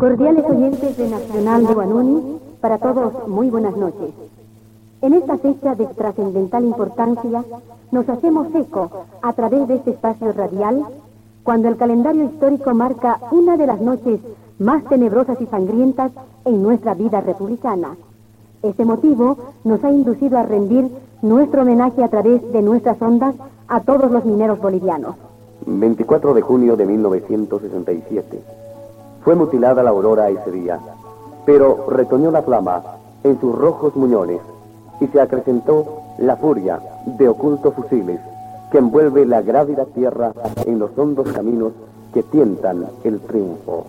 Cordiales oyentes de Nacional de Guanuni, para todos muy buenas noches. En esta fecha de trascendental importancia, nos hacemos eco a través de este espacio radial, cuando el calendario histórico marca una de las noches más tenebrosas y sangrientas en nuestra vida republicana. Este motivo nos ha inducido a rendir nuestro homenaje a través de nuestras ondas a todos los mineros bolivianos. 24 de junio de 1967. Fue mutilada la aurora ese día, pero retoñó la flama en sus rojos muñones y se acrecentó la furia de ocultos fusiles que envuelve la grávida tierra en los hondos caminos que tientan el triunfo.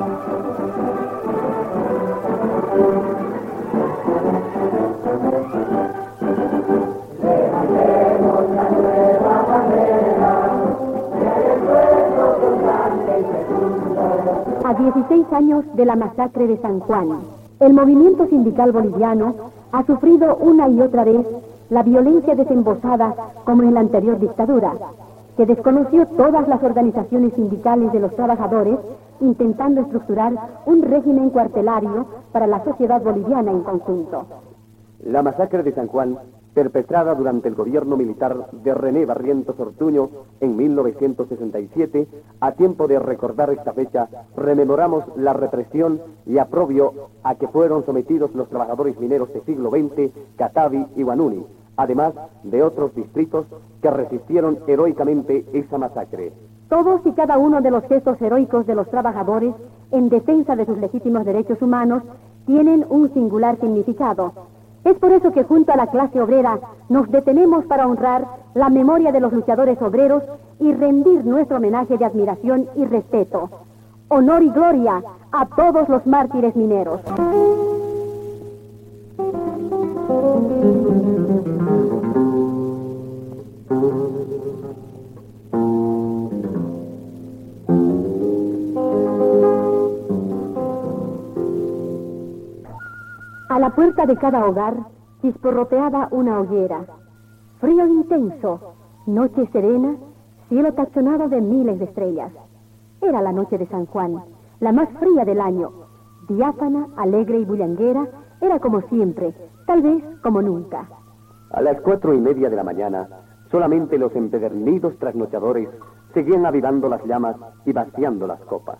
A 16 años de la masacre de San Juan, el movimiento sindical boliviano ha sufrido una y otra vez la violencia desembosada como en la anterior dictadura, que desconoció todas las organizaciones sindicales de los trabajadores, intentando estructurar un régimen cuartelario para la sociedad boliviana en conjunto. La masacre de San Juan, perpetrada durante el gobierno militar de René Barrientos Ortuño en 1967, a tiempo de recordar esta fecha, rememoramos la represión y aprobio a que fueron sometidos los trabajadores mineros del siglo XX, Catavi y Guanuni, además de otros distritos que resistieron heroicamente esa masacre. Todos y cada uno de los gestos heroicos de los trabajadores en defensa de sus legítimos derechos humanos tienen un singular significado. Es por eso que junto a la clase obrera nos detenemos para honrar la memoria de los luchadores obreros y rendir nuestro homenaje de admiración y respeto. Honor y gloria a todos los mártires mineros. A la puerta de cada hogar chisporroteaba una hoguera. Frío intenso, noche serena, cielo tachonado de miles de estrellas. Era la noche de San Juan, la más fría del año. Diáfana, alegre y bullanguera, era como siempre, tal vez como nunca. A las 4:30 de la mañana, solamente los empedernidos trasnochadores seguían avivando las llamas y vaciando las copas.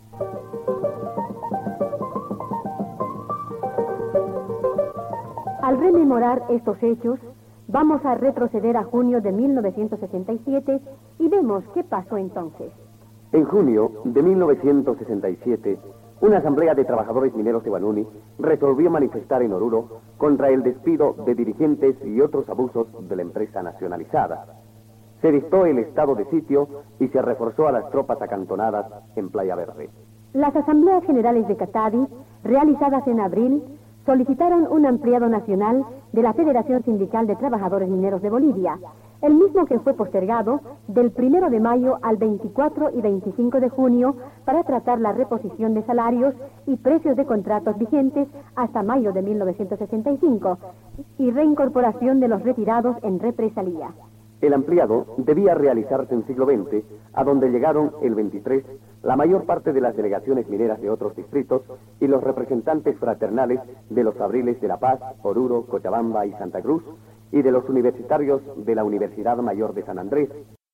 Al rememorar estos hechos, vamos a retroceder a junio de 1967 y vemos qué pasó entonces. En junio de 1967, una asamblea de trabajadores mineros de Guanuni resolvió manifestar en Oruro contra el despido de dirigentes y otros abusos de la empresa nacionalizada. Se dictó el estado de sitio y se reforzó a las tropas acantonadas en Playa Verde. Las asambleas generales de Catavi, realizadas en abril, solicitaron un ampliado nacional de la Federación Sindical de Trabajadores Mineros de Bolivia, el mismo que fue postergado del 1 de mayo al 24 y 25 de junio para tratar la reposición de salarios y precios de contratos vigentes hasta mayo de 1965 y reincorporación de los retirados en represalia. El ampliado debía realizarse en siglo XX, a donde llegaron el 23 la mayor parte de las delegaciones mineras de otros distritos y los representantes fraternales de los fabriles de La Paz, Oruro, Cochabamba y Santa Cruz, y de los universitarios de la Universidad Mayor de San Andrés.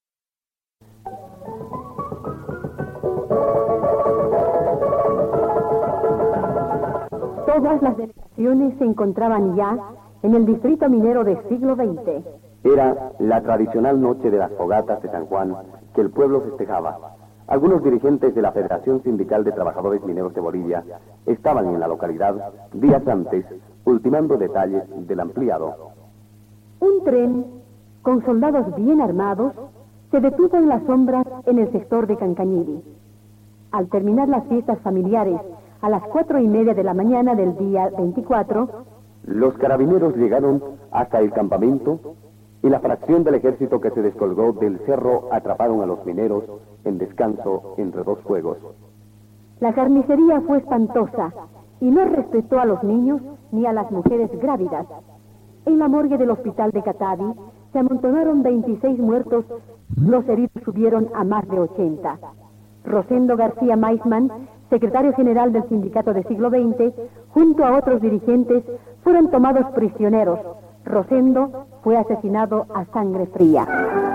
Todas las delegaciones se encontraban ya en el distrito minero del siglo XX. Era la tradicional noche de las fogatas de San Juan que el pueblo festejaba. Algunos dirigentes de la Federación Sindical de Trabajadores Mineros de Bolivia estaban en la localidad días antes, ultimando detalles del ampliado. Un tren, con soldados bien armados, se detuvo en las sombras en el sector de Cancañiri. Al terminar las fiestas familiares a las 4:30 de la mañana del día 24, los carabineros llegaron hasta el campamento y la fracción del ejército que se descolgó del cerro atraparon a los mineros en descanso entre dos fuegos. La carnicería fue espantosa y no respetó a los niños ni a las mujeres grávidas. En la morgue del hospital de Catavi se amontonaron 26 muertos, los heridos subieron a más de 80. Rosendo García Maisman secretario general del sindicato del siglo XX, junto a otros dirigentes, fueron tomados prisioneros. Rosendo fue asesinado a sangre fría.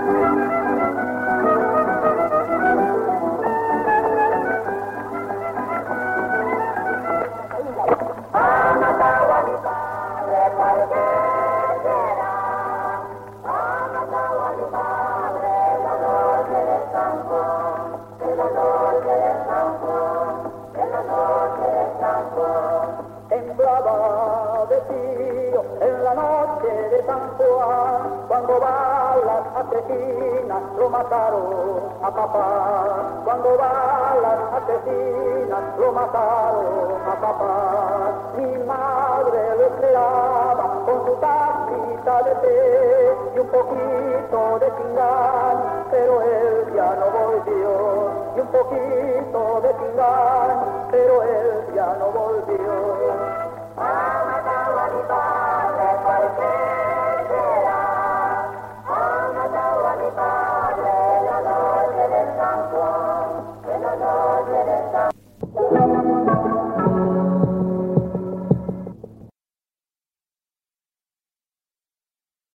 Temblaba de frío en la noche de San Juan, cuando balas asesinas lo mataron a papá. Cuando balas asesinas lo mataron a papá. Mi madre lo esperaba con su tacita de té y un poquito de pingán, pero él ya no volvió. Y un poquito de pingán, pero él